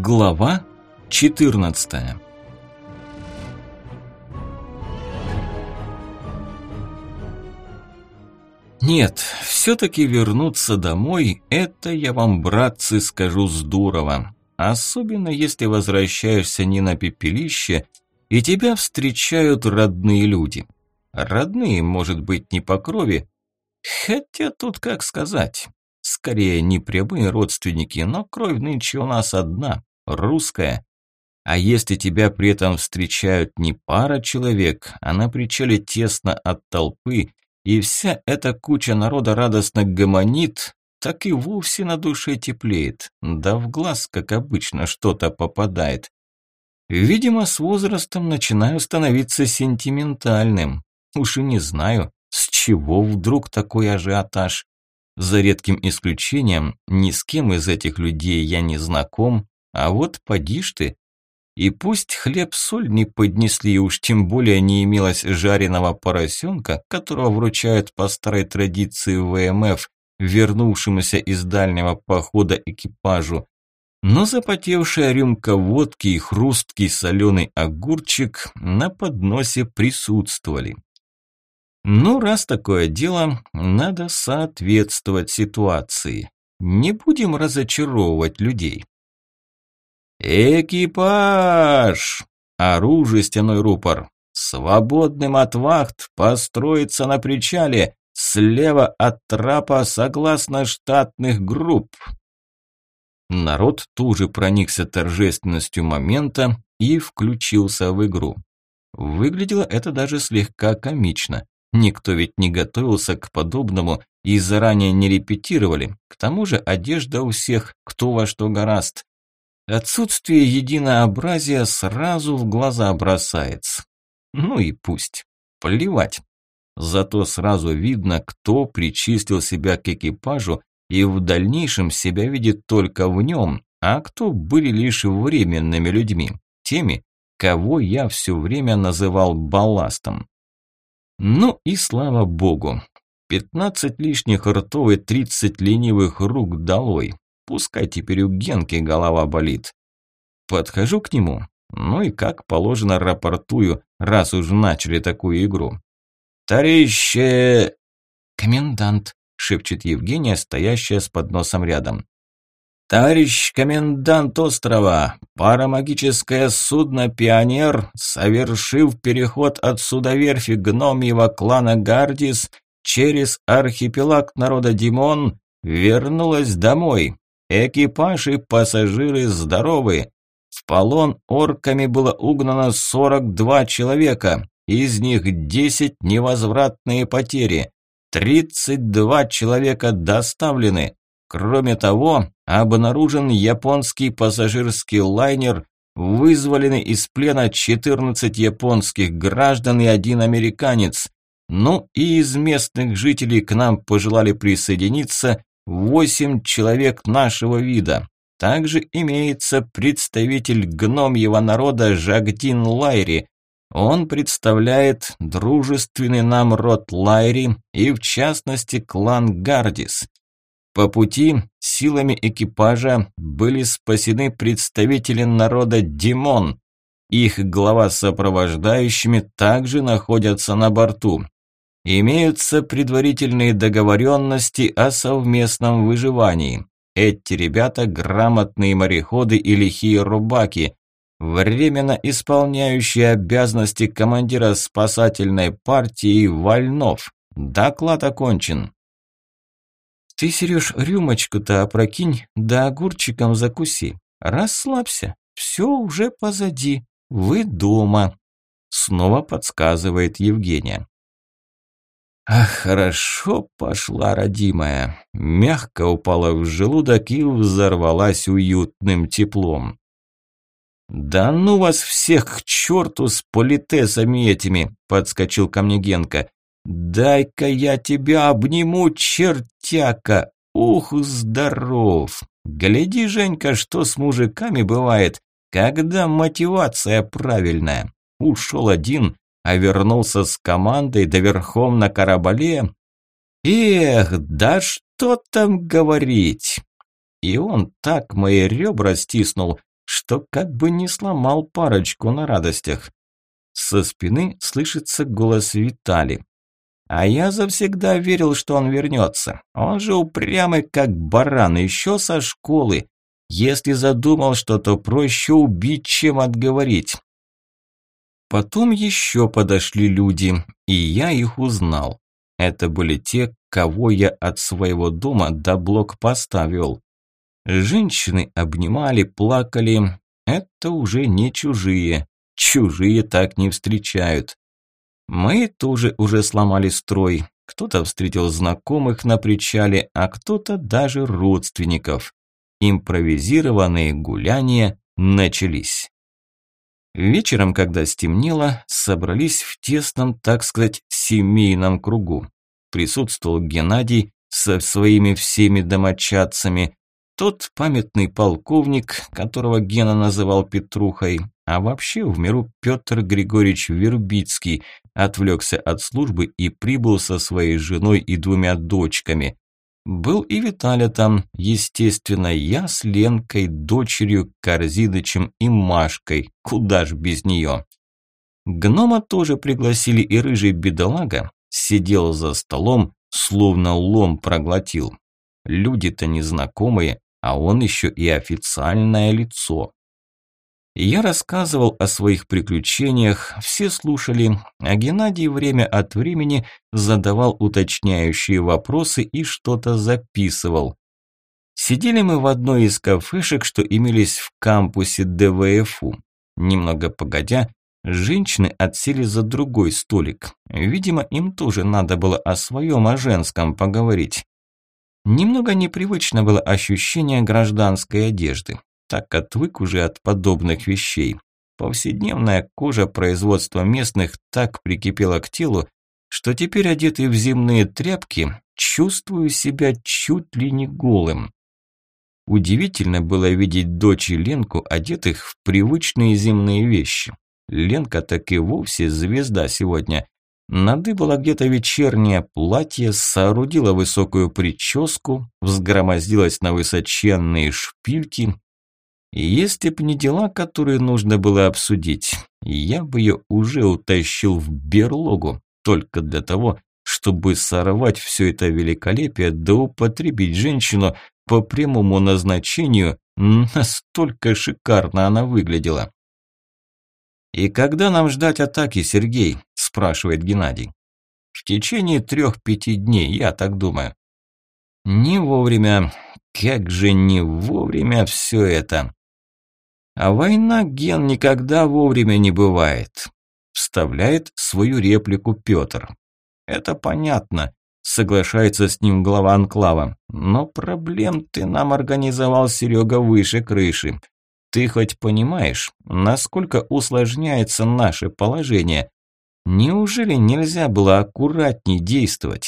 Глава 14. Нет, все-таки вернуться домой – это я вам, братцы, скажу здорово. Особенно если возвращаешься не на пепелище, и тебя встречают родные люди. Родные, может быть, не по крови, хотя тут как сказать. Скорее, не прямые родственники, но кровь нынче у нас одна – русская. А если тебя при этом встречают не пара человек, а на причале тесно от толпы, и вся эта куча народа радостно гомонит, так и вовсе на душе теплеет, да в глаз, как обычно, что-то попадает. Видимо, с возрастом начинаю становиться сентиментальным. Уж и не знаю, с чего вдруг такой ажиотаж. За редким исключением, ни с кем из этих людей я не знаком, а вот поди ж ты. И пусть хлеб-соль не поднесли, уж тем более не имелось жареного поросенка, которого вручают по старой традиции ВМФ, вернувшемуся из дальнего похода экипажу, но запотевшая рюмка водки и хрусткий соленый огурчик на подносе присутствовали. Ну, раз такое дело, надо соответствовать ситуации. Не будем разочаровывать людей. «Экипаж! Оружие, стеной рупор! Свободным от вахт построиться на причале, слева от трапа согласно штатных групп!» Народ тут проникся торжественностью момента и включился в игру. Выглядело это даже слегка комично. Никто ведь не готовился к подобному и заранее не репетировали. К тому же одежда у всех кто во что горазд. Отсутствие единообразия сразу в глаза бросается. Ну и пусть. Плевать. Зато сразу видно, кто причислил себя к экипажу и в дальнейшем себя видит только в нем, а кто были лишь временными людьми, теми, кого я все время называл балластом. Ну и слава богу. 15 лишних ртов и 30 ленивых рук долой. Пускай теперь у Генки голова болит. Подхожу к нему, ну и как положено рапортую, раз уж начали такую игру. «Товарищи!» «Комендант», – шепчет Евгения, стоящая с подносом рядом. «Товарищ комендант острова, парамагическое судно «Пионер», совершив переход от судоверфи гномьего клана Гардис через архипелаг народа Димон, вернулась домой. Экипаж и пассажиры здоровы. В полон орками было угнано 42 человека, из них 10 невозвратные потери, 32 человека доставлены. Кроме того, обнаружен японский пассажирский лайнер, вызволены из плена 14 японских граждан и 1 американец. Ну и из местных жителей к нам пожелали присоединиться 8 человек нашего вида. Также имеется представитель гномьего народа Жагдин Лайри. Он представляет дружественный нам род Лайри и в частности клан Гардис. По пути силами экипажа были спасены представители народа Димон. Их глава с сопровождающими также находятся на борту. Имеются предварительные договоренности о совместном выживании. Эти ребята грамотные мореходы и лихие рубаки, временно исполняющие обязанности командира спасательной партии Вольнов. Доклад окончен. Ты, Сереж, рюмочку-то опрокинь, да огурчиком закуси. Расслабься, все уже позади, вы дома. Снова подсказывает Евгения. Ах, хорошо пошла, родимая. Мягко упала в желудок и взорвалась уютным теплом. Да ну вас всех к черту с политесами этими, подскочил ко мне Генка. Дай-ка я тебя обниму, чертяка. Ух, здоров. Гляди, Женька, что с мужиками бывает, когда мотивация правильная. Ушел один, а вернулся с командой да верхом на корабле. Эх, да что там говорить. И он так мои ребра стиснул, что как бы не сломал парочку на радостях. Со спины слышится голос Витали. А я завсегда верил, что он вернется. Он же упрямый, как баран, еще со школы. Если задумал что-то, проще убить, чем отговорить. Потом еще подошли люди, и я их узнал. Это были те, кого я от своего дома до блокпоста вел. Женщины обнимали, плакали. Это уже не чужие. Чужие так не встречают. Мы тоже уже сломали строй. Кто-то встретил знакомых на причале, а кто-то даже родственников. Импровизированные гуляния начались. Вечером, когда стемнело, собрались в тесном, так сказать, семейном кругу. Присутствовал Геннадий со своими всеми домочадцами, тот памятный полковник, которого Гена называл Петрухой, а вообще в миру Петр Григорьевич Вербицкий, отвлекся от службы и прибыл со своей женой и 2 дочками. Был и Виталя там, естественно, я с Ленкой, дочерью, Корзинычем и Машкой, куда ж без нее. Гнома тоже пригласили, и рыжий бедолага сидел за столом, словно лом проглотил. Люди-то незнакомые, а он еще и официальное лицо. Я рассказывал о своих приключениях, все слушали, а Геннадий время от времени задавал уточняющие вопросы и что-то записывал. Сидели мы в одной из кафешек, что имелись в кампусе ДВФУ. Немного погодя, женщины отсели за другой столик. Видимо, им тоже надо было о своем, о женском поговорить. Немного непривычно было ощущение гражданской одежды. Так отвык уже от подобных вещей. Повседневная кожа производства местных так прикипела к телу, что теперь, одетый в земные тряпки, чувствую себя чуть ли не голым. Удивительно было видеть дочь и Ленку, одетых в привычные земные вещи. Ленка так и вовсе звезда сегодня. Надыбала где-то вечернее платье, соорудила высокую прическу, взгромоздилась на высоченные шпильки. И если б не дела, которые нужно было обсудить, я бы ее уже утащил в берлогу, только для того, чтобы сорвать все это великолепие да употребить женщину по прямому назначению, настолько шикарно она выглядела. «И когда нам ждать атаки, Сергей?» – спрашивает Геннадий. «В течение 3-5 дней, я так думаю». «Не вовремя. Как же не вовремя все это?» «А война, Ген, никогда вовремя не бывает», – вставляет свою реплику Петр. «Это понятно», – соглашается с ним глава анклава. «Но проблем ты нам организовал, Серега, выше крыши. Ты хоть понимаешь, насколько усложняется наше положение? Неужели нельзя было аккуратней действовать?»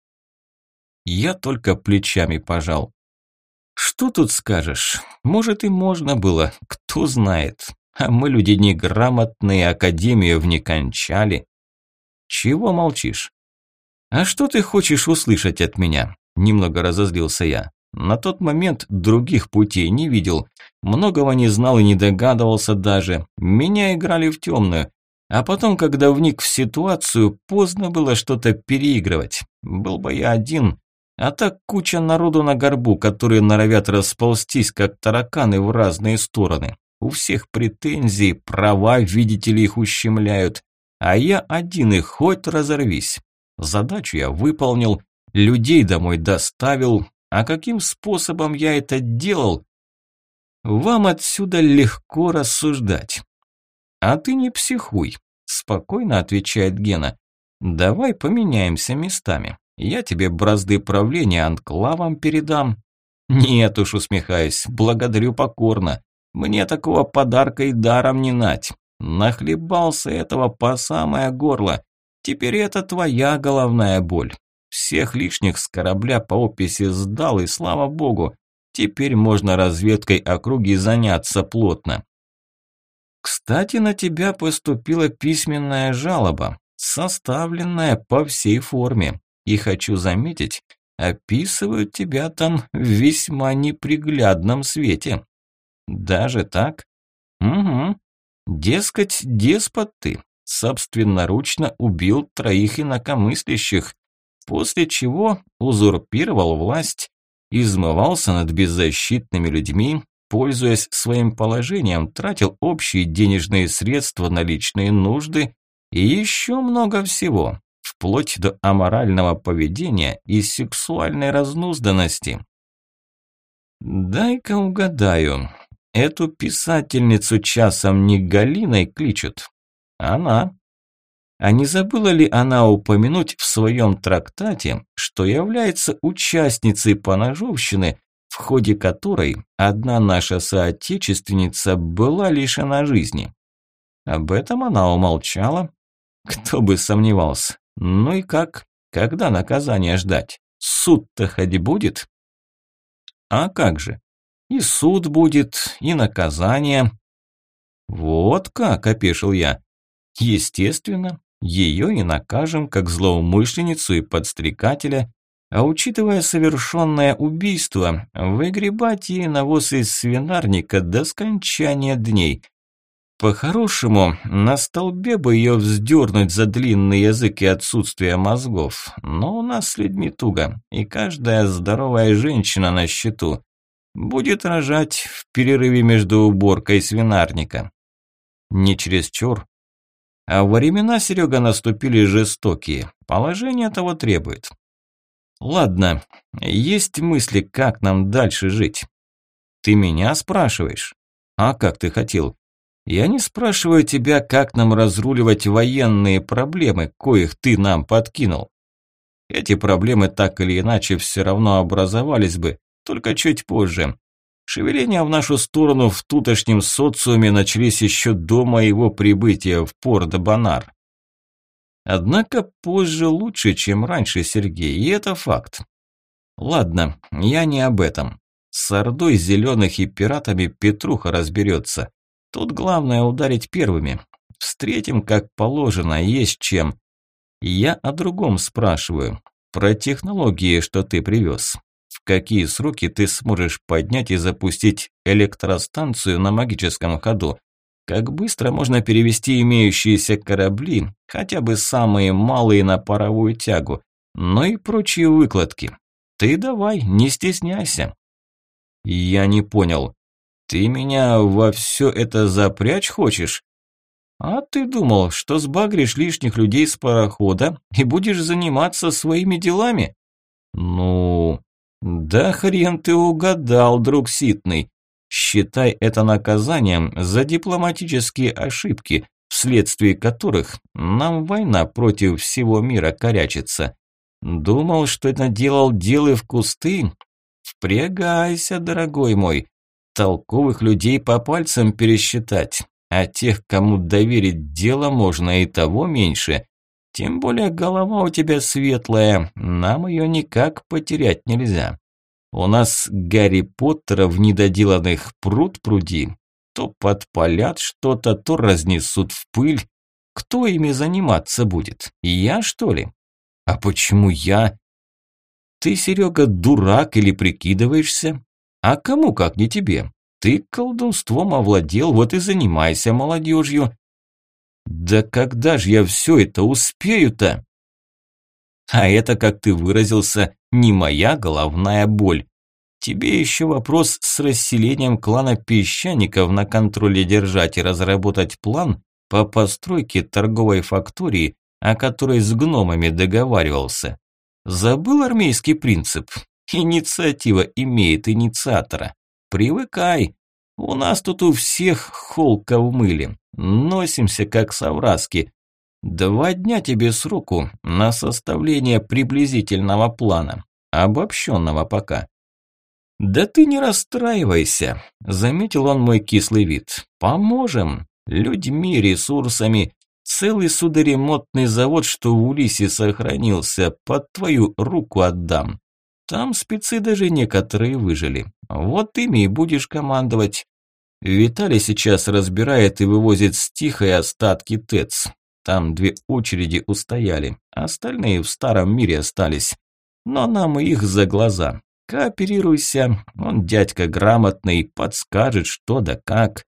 Я только плечами пожал. Что тут скажешь? Может, и можно было, кто знает. А мы люди неграмотные, академию не кончали. Чего молчишь? А что ты хочешь услышать от меня? Немного разозлился я. На тот момент других путей не видел. Многого не знал и не догадывался даже. Меня играли в темную. А потом, когда вник в ситуацию, поздно было что-то переигрывать. Был бы я один. А так куча народу на горбу, которые норовят расползтись, как тараканы в разные стороны. У всех претензии, права, видите ли, их ущемляют. А я один, и хоть разорвись. Задачу я выполнил, людей домой доставил. А каким способом я это делал? Вам отсюда легко рассуждать. А ты не психуй, спокойно отвечает Гена. Давай поменяемся местами. Я тебе бразды правления анклавом передам. Нет уж, усмехаюсь, благодарю покорно. Мне такого подарка и даром не нать. Нахлебался этого по самое горло. Теперь это твоя головная боль. Всех лишних с корабля по описи сдал, и слава богу, теперь можно разведкой округи заняться плотно. Кстати, на тебя поступила письменная жалоба, составленная по всей форме. И хочу заметить, описывают тебя там в весьма неприглядном свете. Даже так? Угу. Дескать, деспот ты, собственноручно убил 3 инакомыслящих, после чего узурпировал власть, измывался над беззащитными людьми, пользуясь своим положением, тратил общие денежные средства на личные нужды и еще много всего, вплоть до аморального поведения и сексуальной разнузданности. Дай-ка угадаю, эту писательницу часом не Галиной кличут? Она. А не забыла ли она упомянуть в своем трактате, что является участницей поножовщины, в ходе которой одна наша соотечественница была лишена жизни? Об этом она умолчала. Кто бы сомневался. Ну и как? Когда наказание ждать? Суд-то хоть будет? А как же? И суд будет, и наказание. Вот как, опешил я. Естественно, ее и накажем как злоумышленницу и подстрекателя, а учитывая совершенное убийство, выгребать ей навоз из свинарника до скончания дней. По-хорошему, на столбе бы ее вздернуть за длинный язык и отсутствие мозгов, но у нас с людьми туго, и каждая здоровая женщина на счету будет рожать в перерыве между уборкой свинарника. Не чересчур. А времена, Серега, наступили жестокие, положение того требует. Ладно, есть мысли, как нам дальше жить? Ты меня спрашиваешь? А как ты хотел? Я не спрашиваю тебя, как нам разруливать военные проблемы, коих ты нам подкинул. Эти проблемы так или иначе все равно образовались бы, только чуть позже. Шевеления в нашу сторону в тутошнем социуме начались еще до моего прибытия в Порт-Бонар. Однако позже лучше, чем раньше, Сергей, и это факт. Ладно, я не об этом. С ордой зеленых и пиратами Петруха разберется. Тут главное ударить первыми. Встретим как положено, есть чем. Я о другом спрашиваю. Про технологии, что ты привез. В какие сроки ты сможешь поднять и запустить электростанцию на магическом ходу? Как быстро можно перевести имеющиеся корабли, хотя бы самые малые, на паровую тягу, но и прочие выкладки? Ты давай, не стесняйся. Я не понял. Ты меня во все это запрячь хочешь? А ты думал, что сбагришь лишних людей с парохода и будешь заниматься своими делами? Ну, да хрен ты угадал, друг Ситный. Считай это наказанием за дипломатические ошибки, вследствие которых нам война против всего мира корячится. Думал, что это наделал делы в кусты? Впрягайся, дорогой мой. Толковых людей по пальцам пересчитать, а тех, кому доверить дело, можно и того меньше. Тем более голова у тебя светлая, нам ее никак потерять нельзя. У нас Гарри Поттера в недоделанных пруд-пруди. То подпалят что-то, то разнесут в пыль. Кто ими заниматься будет? Я, что ли? А почему я? Ты, Серега, дурак или прикидываешься? А кому, как не тебе? Ты колдунством овладел, вот и занимайся молодежью. Да когда же я все это успею-то? А это, как ты выразился, не моя головная боль. Тебе еще вопрос с расселением клана песчаников на контроле держать и разработать план по постройке торговой фактории, о которой с гномами договаривался. Забыл армейский принцип? Инициатива имеет инициатора. Привыкай. У нас тут у всех холка в мыле. Носимся как совраски. 2 дня тебе сроку на составление приблизительного плана. Обобщенного пока. Да ты не расстраивайся, заметил он мой кислый вид. Поможем. Людьми, ресурсами. Целый судоремонтный завод, что в Улисе сохранился, под твою руку отдам. Там спецы даже некоторые выжили. Вот ими и будешь командовать. Виталий сейчас разбирает и вывозит с Тихой остатки ТЭЦ. Там 2 очереди устояли, остальные в старом мире остались. Но нам и их за глаза. Кооперируйся, он дядька грамотный, подскажет что да как.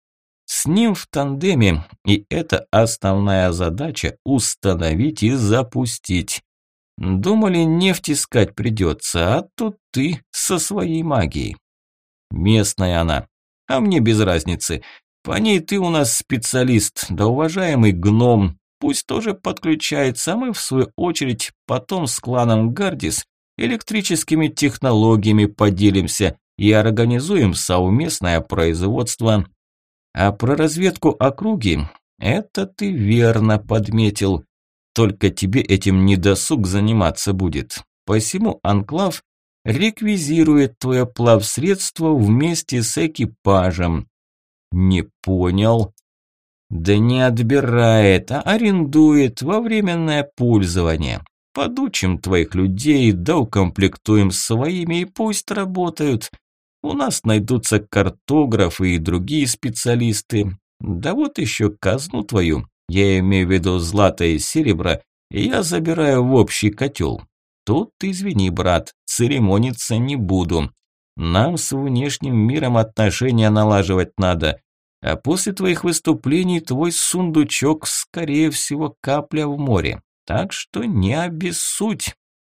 С ним в тандеме, и это основная задача – установить и запустить. Думали, нефть искать придется, а тут ты со своей магией. Местная она, а мне без разницы. По ней ты у нас специалист, да уважаемый гном. Пусть тоже подключается, а мы в свою очередь потом с кланом Гардис электрическими технологиями поделимся и организуем совместное производство. А про разведку округи – это ты верно подметил. Только тебе этим не досуг заниматься будет. Посему анклав реквизирует твое плавсредство вместе с экипажем. Не понял. Да не отбирает, а арендует во временное пользование. Подучим твоих людей, да укомплектуем своими и пусть работают. У нас найдутся картографы и другие специалисты. Да вот еще казну твою, я имею в виду злато и серебро, я забираю в общий котел. Тут ты извини, брат, церемониться не буду. Нам с внешним миром отношения налаживать надо. А после твоих выступлений твой сундучок, скорее всего, капля в море. Так что не обессудь.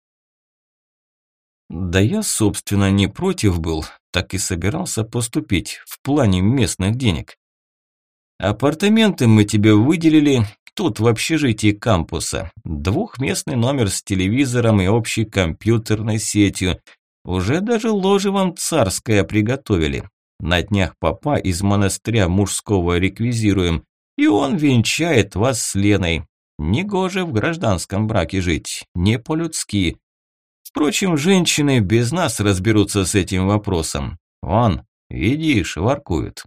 Да я, собственно, не против был, так и собирался поступить в плане местных денег. Апартаменты мы тебе выделили, тут в общежитии кампуса. Двухместный номер с телевизором и общей компьютерной сетью. Уже даже ложе вам царское приготовили. На днях папа из монастыря мужского реквизируем, и он венчает вас с Леной. Негоже в гражданском браке жить, не по-людски. Впрочем, женщины без нас разберутся с этим вопросом. Вон, видишь, воркуют.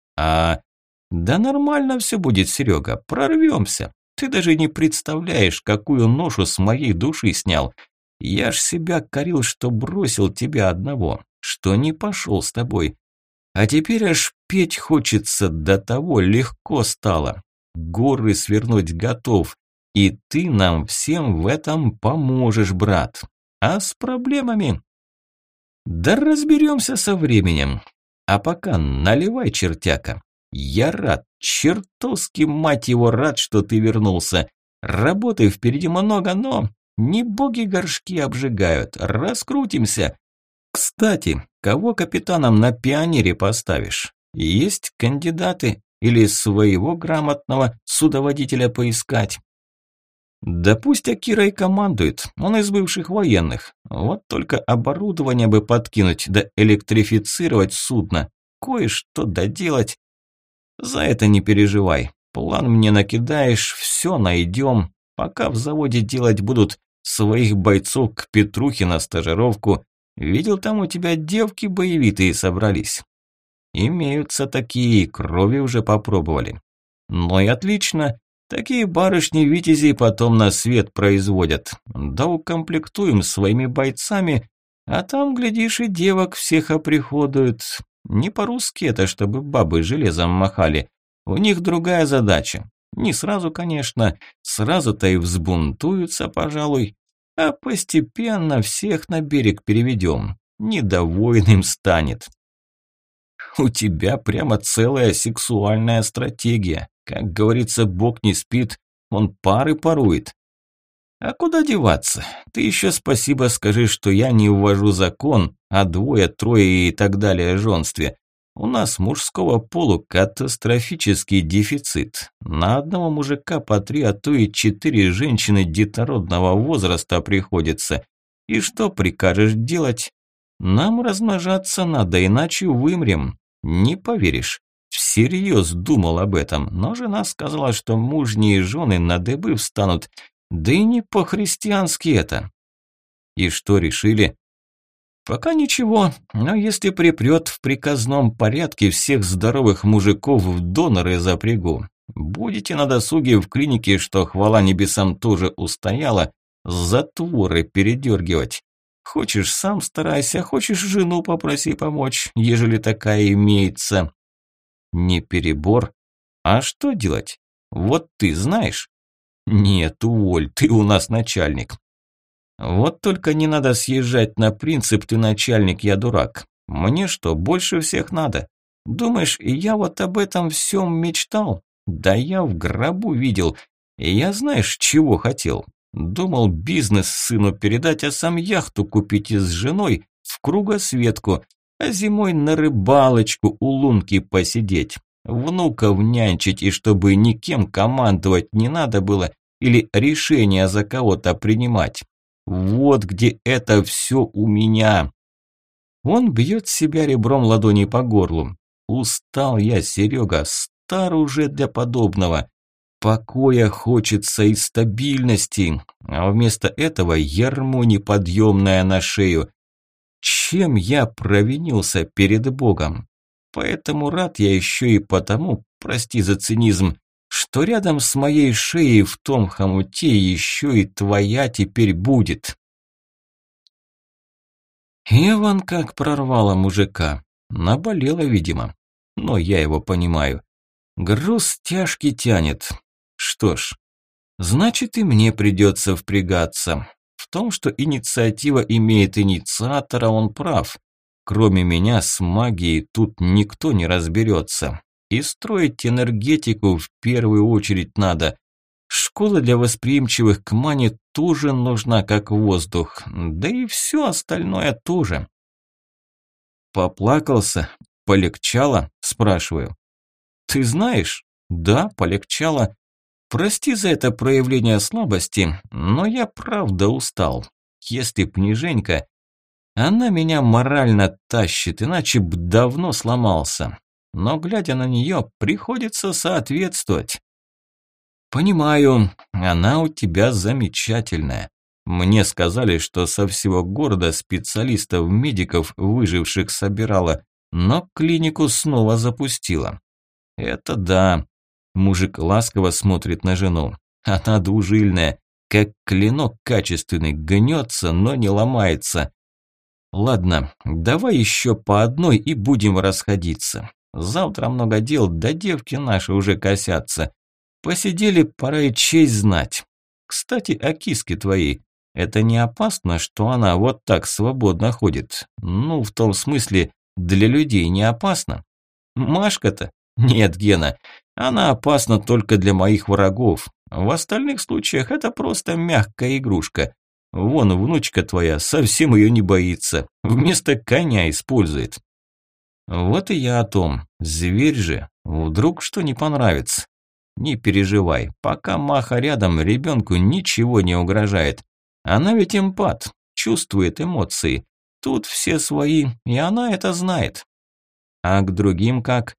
Да нормально все будет, Серега, прорвемся. Ты даже не представляешь, какую ношу с моей души снял. Я ж себя корил, что бросил тебя одного, что не пошел с тобой. А теперь аж петь хочется, до того легко стало. Горы свернуть готов, и ты нам всем в этом поможешь, брат. А с проблемами? Да разберемся со временем. А пока наливай, чертяка. Я рад, чертовски, мать его, рад, что ты вернулся. Работы впереди много, но не боги горшки обжигают. Раскрутимся. Кстати, кого капитаном на пионере поставишь? Есть кандидаты или своего грамотного судоводителя поискать? Да пусть Акира и командует, он из бывших военных. Вот только оборудование бы подкинуть, да электрифицировать судно. Кое-что доделать. За это не переживай. План мне накидаешь, все найдем. Пока в заводе делать будут, своих бойцов к Петрухе на стажировку. Видел, там у тебя девки боевитые собрались. Имеются такие, крови уже попробовали. Ну и отлично. Такие барышни-витязи потом на свет производят. Да укомплектуем своими бойцами, а там, глядишь, и девок всех оприходуют. Не по-русски это, чтобы бабы железом махали. У них другая задача. Не сразу, конечно, сразу-то и взбунтуются, пожалуй. А постепенно всех на берег переведем. Недовольным станет. У тебя прямо целая сексуальная стратегия. Как говорится, Бог не спит, он пары парует. А куда деваться? Ты еще спасибо скажи, что я не ввожу закон о двое, трое и так далее жёнстве. У нас мужского полу катастрофический дефицит. На одного мужика по 3, а то и 4 женщины детородного возраста приходится. И что прикажешь делать? Нам размножаться надо, иначе вымрем. Не поверишь. Всерьез думал об этом, но жена сказала, что мужние жены на дыбы встанут. Да и не по-христиански это. И что решили? Пока ничего, но если припрет в приказном порядке, всех здоровых мужиков в доноры запрягу. Будете на досуге в клинике, что хвала небесам тоже устояла, затворы передергивать. Хочешь, сам старайся, хочешь, жену попроси помочь, ежели такая имеется. Не перебор? А что делать? Вот ты знаешь? Нет, уволь, ты у нас начальник. Вот только не надо съезжать на принцип «ты начальник, я дурак». Мне что, больше всех надо? Думаешь, я вот об этом всем мечтал? Да я в гробу видел. И я знаешь, чего хотел? Думал бизнес сыну передать, а сам яхту купить и с женой в кругосветку, а зимой на рыбалочку у лунки посидеть. Внуков нянчить, и чтобы никем командовать не надо было или решения за кого-то принимать. Вот где это все у меня. Он бьет себя ребром ладони по горлу. Устал я, Серега, стар уже для подобного. Покоя хочется и стабильности, а вместо этого ярмо неподъемное на шею. Чем я провинился перед Богом? Поэтому рад я еще и потому, прости за цинизм, что рядом с моей шеей в том хомуте еще и твоя теперь будет. Иван как прорвало мужика. Наболело, видимо. Но я его понимаю. Груз тяжкий тянет. Что ж, значит и мне придется впрягаться. В том, что инициатива имеет инициатора, он прав. Кроме меня с магией тут никто не разберется. И строить энергетику в первую очередь надо. Школа для восприимчивых к мане тоже нужна как воздух. Да и все остальное тоже. Поплакался? Полегчало? Спрашиваю. Ты знаешь? Да, полегчало. Прости за это проявление слабости, но я правда устал. Если б не Женька, она меня морально тащит, иначе б давно сломался. Но глядя на нее, приходится соответствовать. Понимаю, она у тебя замечательная. Мне сказали, что со всего города специалистов-медиков, выживших, собирала, но клинику снова запустила. Это да. Мужик ласково смотрит на жену. Она двужильная, как клинок качественный, гнется, но не ломается. Ладно, давай еще по одной и будем расходиться. Завтра много дел, да девки наши уже косятся. Посидели, пора и честь знать. Кстати, о киске твоей. Это не опасно, что она вот так свободно ходит? Ну, в том смысле, для людей не опасно. Машка-то? Нет, Гена, она опасна только для моих врагов. В остальных случаях это просто мягкая игрушка. Вон, внучка твоя совсем ее не боится. Вместо коня использует. Вот и я о том. Зверь же. Вдруг что не понравится. Не переживай. Пока Маха рядом, ребенку ничего не угрожает. Она ведь эмпат. Чувствует эмоции. Тут все свои, и она это знает. А к другим как?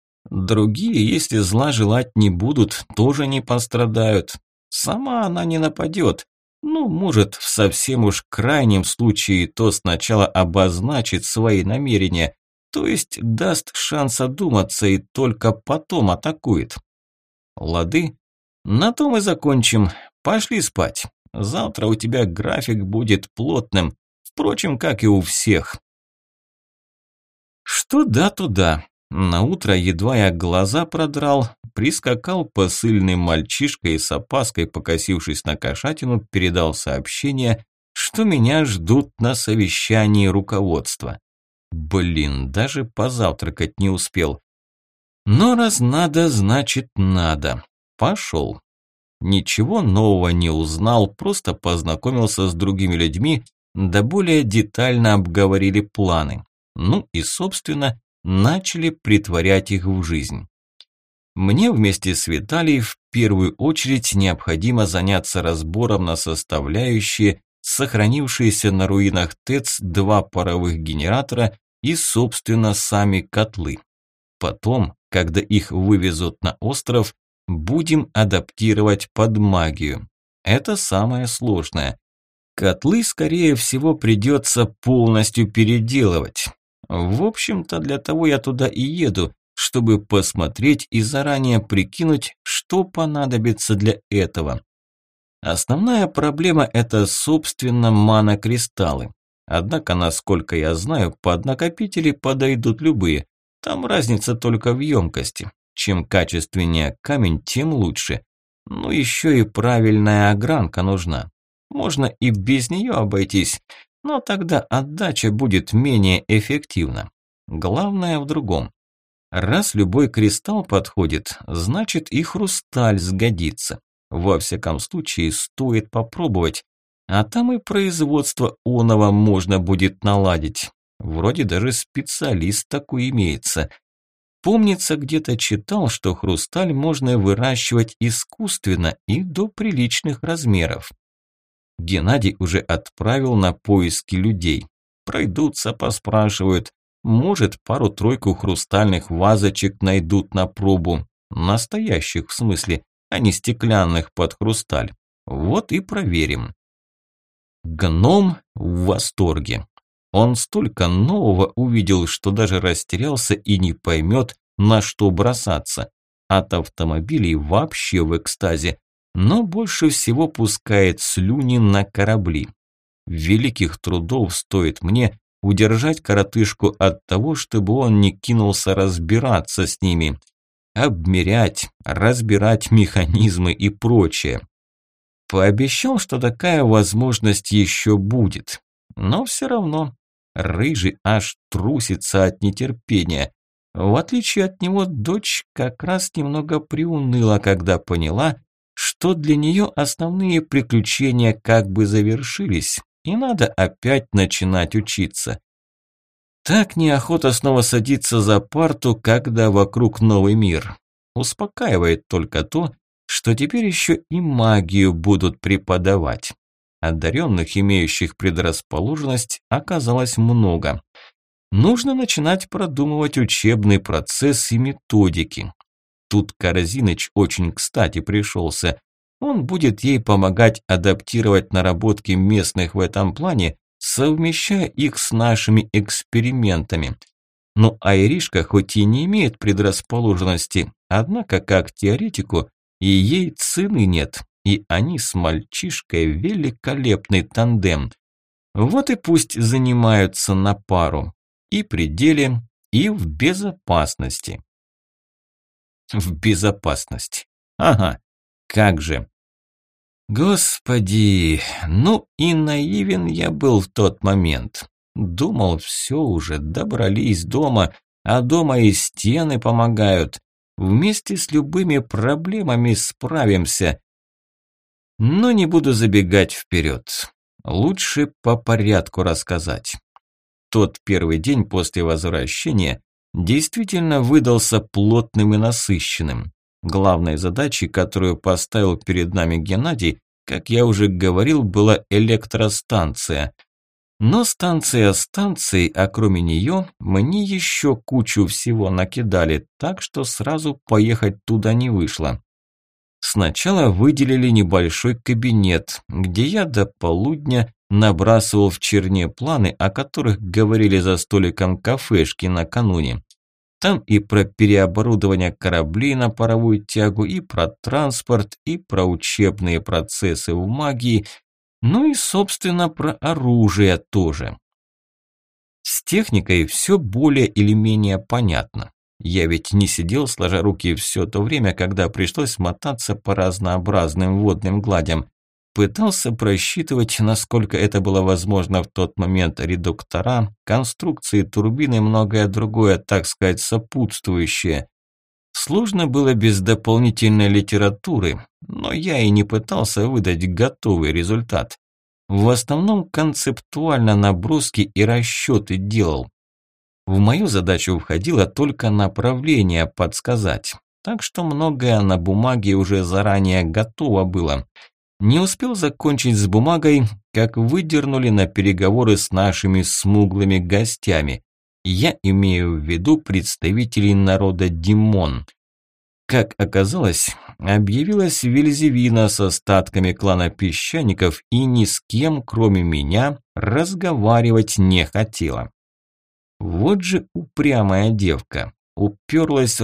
Другие, если зла желать не будут, тоже не пострадают. Сама она не нападет. Ну, может, в совсем уж крайнем случае то сначала обозначит свои намерения, то есть даст шанс одуматься и только потом атакует. Лады? На том и закончим. Пошли спать. Завтра у тебя график будет плотным, впрочем, как и у всех. Что да, то да. Наутро, едва я глаза продрал, прискакал посыльный мальчишка и с опаской, покосившись на кошатину, передал сообщение, что меня ждут на совещании руководства. Блин, даже позавтракать не успел. Но раз надо, значит надо. Пошел. Ничего нового не узнал, просто познакомился с другими людьми, да более детально обговорили планы. Ну и, собственно, начали притворять их в жизнь. Мне вместе с Виталием в первую очередь необходимо заняться разбором на составляющие сохранившиеся на руинах ТЭЦ 2 паровых генератора и, собственно, сами котлы. Потом, когда их вывезут на остров, будем адаптировать под магию. Это самое сложное. Котлы, скорее всего, придется полностью переделывать. В общем-то, для того я туда и еду, чтобы посмотреть и заранее прикинуть, что понадобится для этого. Основная проблема – это, собственно, манокристаллы. Однако, насколько я знаю, под накопители подойдут любые. Там разница только в емкости. Чем качественнее камень, тем лучше. Ну, еще и правильная огранка нужна. Можно и без нее обойтись, но тогда отдача будет менее эффективна. Главное в другом. Раз любой кристалл подходит, значит и хрусталь сгодится. Во всяком случае, стоит попробовать. А там и производство оного можно будет наладить. Вроде даже специалист такой имеется. Помнится, где-то читал, что хрусталь можно выращивать искусственно и до приличных размеров. Геннадий уже отправил на поиски людей. Пройдутся, поспрашивают. Может, пару-тройку хрустальных вазочек найдут на пробу. Настоящих, в смысле, а не стеклянных под хрусталь. Вот и проверим. Гном в восторге. Он столько нового увидел, что даже растерялся и не поймет, на что бросаться. От автомобилей вообще в экстазе, но больше всего пускает слюни на корабли. Великих трудов стоит мне удержать коротышку от того, чтобы он не кинулся разбираться с ними. Обмерять, разбирать механизмы и прочее. Пообещал, что такая возможность еще будет. Но все равно рыжий аж трусится от нетерпения. В отличие от него, дочь как раз немного приуныла, когда поняла, что для нее основные приключения как бы завершились, и надо опять начинать учиться. Так неохота снова садиться за парту, когда вокруг новый мир. Успокаивает только то, что теперь еще и магию будут преподавать. Одаренных, имеющих предрасположенность, оказалось много. Нужно начинать продумывать учебный процесс и методики. Тут Корзиныч очень кстати пришелся. Он будет ей помогать адаптировать наработки местных в этом плане, совмещая их с нашими экспериментами. Ну а Иришка хоть и не имеет предрасположенности, однако как теоретику и ей цены нет, и они с мальчишкой великолепный тандем. Вот и пусть занимаются на пару, и при деле, и в безопасности. В безопасности. Ага, как же. Господи, ну и наивен я был в тот момент. Думал, все уже, добрались дома, а дома и стены помогают. Вместе с любыми проблемами справимся. Но не буду забегать вперед. Лучше по порядку рассказать. Тот первый день после возвращения действительно выдался плотным и насыщенным. Главной задачей, которую поставил перед нами Геннадий, как я уже говорил, была электростанция. Но станция станцией, а кроме нее, мне еще кучу всего накидали, так что сразу поехать туда не вышло. Сначала выделили небольшой кабинет, где я до полудня набрасывал в черне планы, о которых говорили за столиком кафешки накануне. Там и про переоборудование кораблей на паровую тягу, и про транспорт, и про учебные процессы в магии, ну и, собственно, про оружие тоже. С техникой все более или менее понятно. Я ведь не сидел сложа руки все то время, когда пришлось мотаться по разнообразным водным гладям. Пытался просчитывать, насколько это было возможно в тот момент, редуктора, конструкции турбины и многое другое, так сказать, сопутствующее. Сложно было без дополнительной литературы, но я и не пытался выдать готовый результат. В основном концептуально наброски и расчеты делал. В мою задачу входило только направление подсказать, так что многое на бумаге уже заранее готово было. Не успел закончить с бумагой, как выдернули на переговоры с нашими смуглыми гостями. Я имею в виду представителей народа Димон. Как оказалось, объявилась Вельзевина с остатками клана песчаников и ни с кем, кроме меня, разговаривать не хотела. Вот же упрямая девка. Уперлась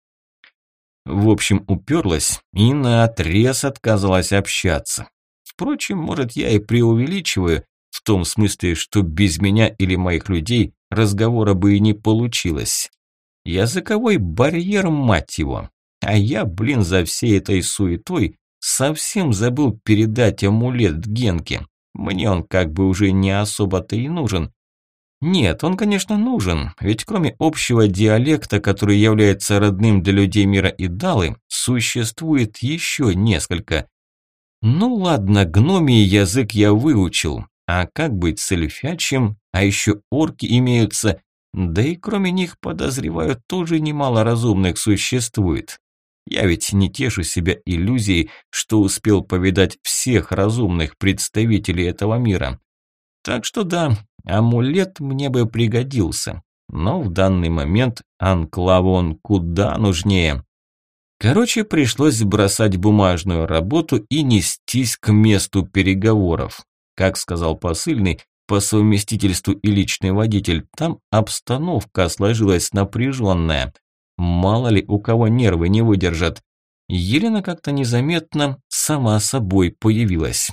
уперлась и наотрез отказалась общаться. Впрочем, может, я и преувеличиваю, в том смысле, что без меня или моих людей разговора бы и не получилось. Языковой барьер, мать его. А я, за всей этой суетой совсем забыл передать амулет Генке. Мне он как бы уже не особо-то и нужен. Нет, он, конечно, нужен, ведь кроме общего диалекта, который является родным для людей мира Идалы, существует еще несколько. Ну ладно, гномий язык я выучил, а как быть с эльфячим, а еще орки имеются, да и кроме них, подозреваю, тоже немало разумных существует. Я ведь не тешу себя иллюзией, что успел повидать всех разумных представителей этого мира. Так что да, амулет мне бы пригодился, но в данный момент анклаву он куда нужнее. Короче, пришлось бросать бумажную работу и нестись к месту переговоров. Как сказал посыльный, по совместительству и личный водитель, там обстановка сложилась напряженная. Мало ли у кого нервы не выдержат. Елена как-то незаметно сама собой появилась.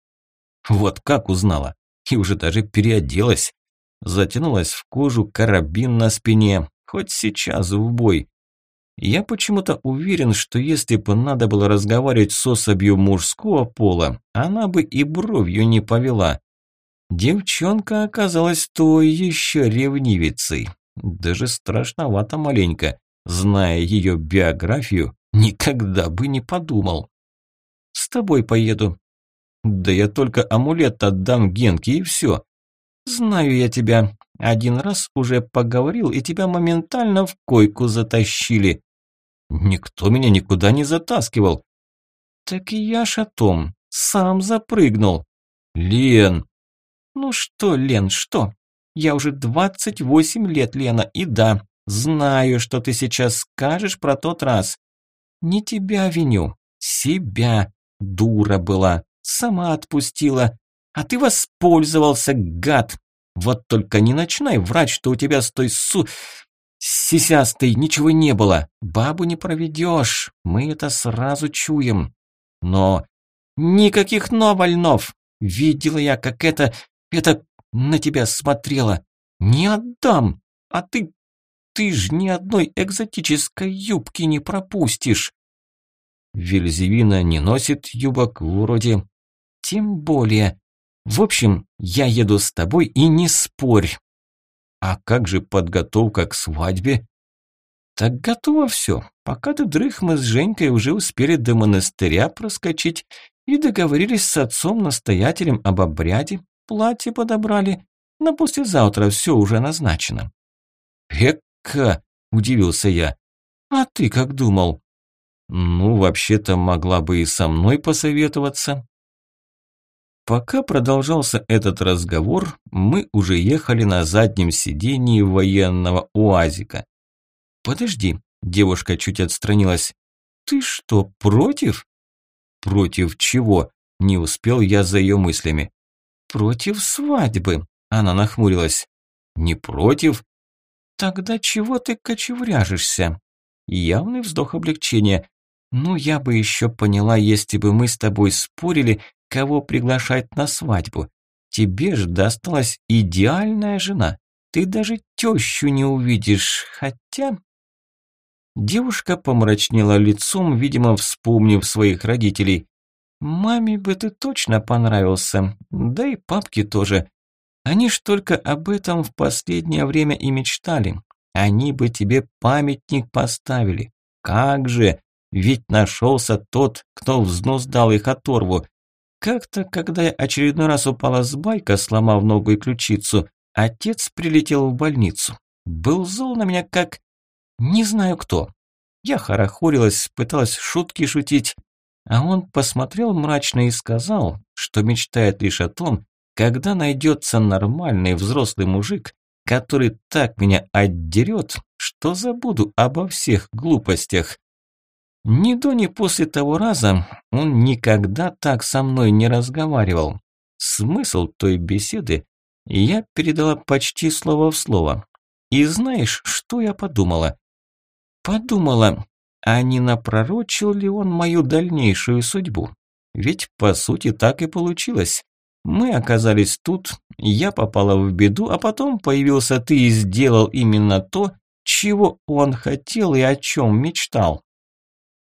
Вот как узнала. И уже даже переоделась. Затянулась в кожу, карабин на спине. Хоть сейчас в бой. Я почему-то уверен, что если бы надо было разговаривать с особью мужского пола, она бы и бровью не повела. Девчонка оказалась той еще ревнивицей. Даже страшновато маленько. Зная ее биографию, никогда бы не подумал. С тобой поеду. Да я только амулет отдам Генке и все. Знаю я тебя. Один раз уже поговорил, и тебя моментально в койку затащили. Никто меня никуда не затаскивал. Так и я ж о том. Сам запрыгнул. Лен. Ну что, Лен, что? Я уже 28 лет, Лена, и да, знаю, что ты сейчас скажешь про тот раз. Не тебя виню, себя. Дура была, сама отпустила. А ты воспользовался, гад. Вот только не начинай врать, что у тебя с той сисястой ничего не было. Бабу не проведешь, мы это сразу чуем. Но никаких но, Вольнов. Видела я, как это на тебя смотрела. Не отдам. А ты ж ни одной экзотической юбки не пропустишь. Вельзевина не носит юбок вроде. Тем более. В общем, я еду с тобой и не спорь. А как же подготовка к свадьбе? Так готово все. Пока ты дрых, мы с Женькой уже успели до монастыря проскочить и договорились с отцом-настоятелем об обряде. Платье подобрали. На послезавтра все уже назначено. Эка, удивился я. А ты как думал? Ну, вообще-то могла бы и со мной посоветоваться. Пока продолжался этот разговор, мы уже ехали на заднем сидении военного УАЗика. «Подожди», – девушка чуть отстранилась. «Ты что, против?» «Против чего?» – не успел я за ее мыслями. «Против свадьбы», – она нахмурилась. «Не против?» «Тогда чего ты кочевряжешься?» Явный вздох облегчения. «Ну, я бы еще поняла, если бы мы с тобой спорили, кого приглашать на свадьбу. Тебе ж досталась идеальная жена. Ты даже тещу не увидишь, хотя...» Девушка помрачнела лицом, видимо, вспомнив своих родителей. «Маме бы ты точно понравился, да и папке тоже. Они ж только об этом в последнее время и мечтали. Они бы тебе памятник поставили. Как же! Ведь нашелся тот, кто взнуздал их оторву. Как-то, когда я очередной раз упала с байка, сломав ногу и ключицу, отец прилетел в больницу. Был зол на меня как... не знаю кто. Я хорохорилась, пыталась шутки шутить, а он посмотрел мрачно и сказал, что мечтает лишь о том, когда найдется нормальный взрослый мужик, который так меня отдерет, что забуду обо всех глупостях. Ни до, ни после того раза он никогда так со мной не разговаривал. Смысл той беседы я передала почти слово в слово. И знаешь, что я подумала? Подумала, а не напророчил ли он мою дальнейшую судьбу? Ведь по сути так и получилось. Мы оказались тут, я попала в беду, а потом появился ты и сделал именно то, чего он хотел и о чем мечтал.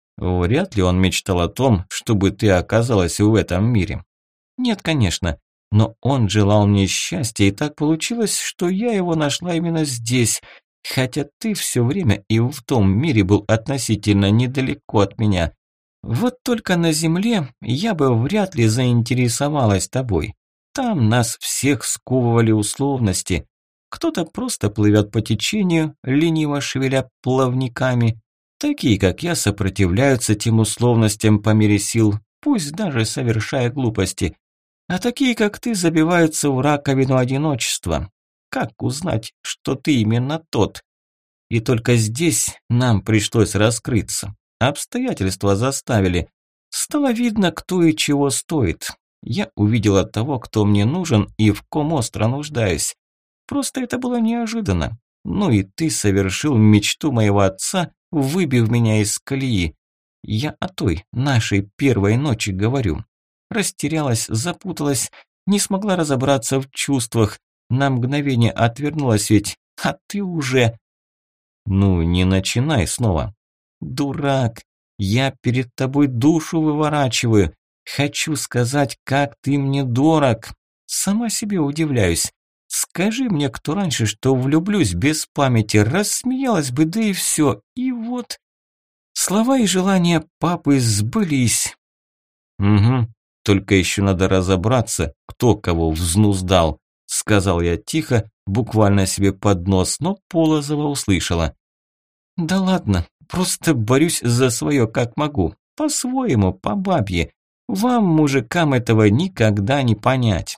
Вряд ли он мечтал о том, чтобы ты оказалась в этом мире. Нет, конечно, но он желал мне счастья, и так получилось, что я его нашла именно здесь, хотя ты все время и в том мире был относительно недалеко от меня. Вот только на земле я бы вряд ли заинтересовалась тобой. Там нас всех сковывали условности. Кто-то просто плывет по течению, лениво шевеля плавниками. Такие, как я, сопротивляются тем условностям по мере сил, пусть даже совершая глупости. А такие, как ты, забиваются в раковину одиночества. Как узнать, что ты именно тот? И только здесь нам пришлось раскрыться. Обстоятельства заставили. Стало видно, кто и чего стоит. Я увидела того, кто мне нужен и в ком остро нуждаюсь. Просто это было неожиданно. Ну и ты совершил мечту моего отца, выбив меня из колеи. Я о той, нашей первой ночи говорю. Растерялась, запуталась, не смогла разобраться в чувствах. На мгновение отвернулась ведь, а ты уже... Ну, не начинай снова. Дурак, я перед тобой душу выворачиваю. Хочу сказать, как ты мне дорог. Сама себе удивляюсь. Скажи мне, кто раньше, что влюблюсь без памяти, рассмеялась бы, да и все. И вот... Слова и желания папы сбылись. Угу, только еще надо разобраться, кто кого взнуздал, сказал я тихо, буквально себе под нос, но Полозова услышала. Да ладно, просто борюсь за свое как могу, по-своему, по бабье. Вам, мужикам, этого никогда не понять.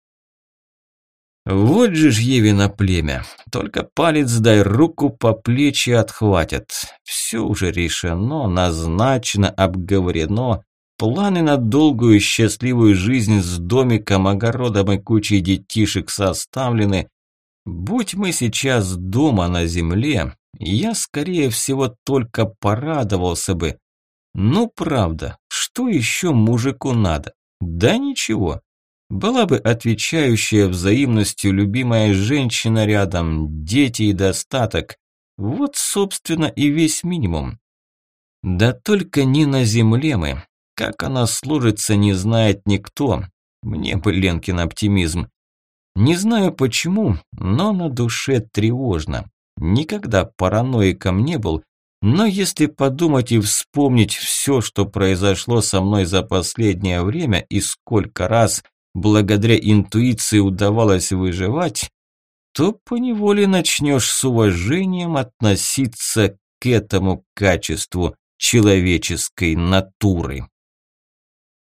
Вот же ж Евино племя. Только палец дай, руку по плечи отхватят. Все уже решено, назначено, обговорено. Планы на долгую счастливую жизнь с домиком, огородом и кучей детишек составлены. Будь мы сейчас дома на земле, я, скорее всего, только порадовался бы. Ну, правда, что еще мужику надо? Да ничего. Была бы отвечающая взаимностью любимая женщина рядом, дети и достаток. Вот, собственно, и весь минимум. Да только не на земле мы. Как она сложится, не знает никто. Мне бы Ленкин оптимизм. Не знаю почему, но на душе тревожно. Никогда параноиком не был, но если подумать и вспомнить все, что произошло со мной за последнее время и сколько раз благодаря интуиции удавалось выживать, то поневоле начнешь с уважением относиться к этому качеству человеческой натуры.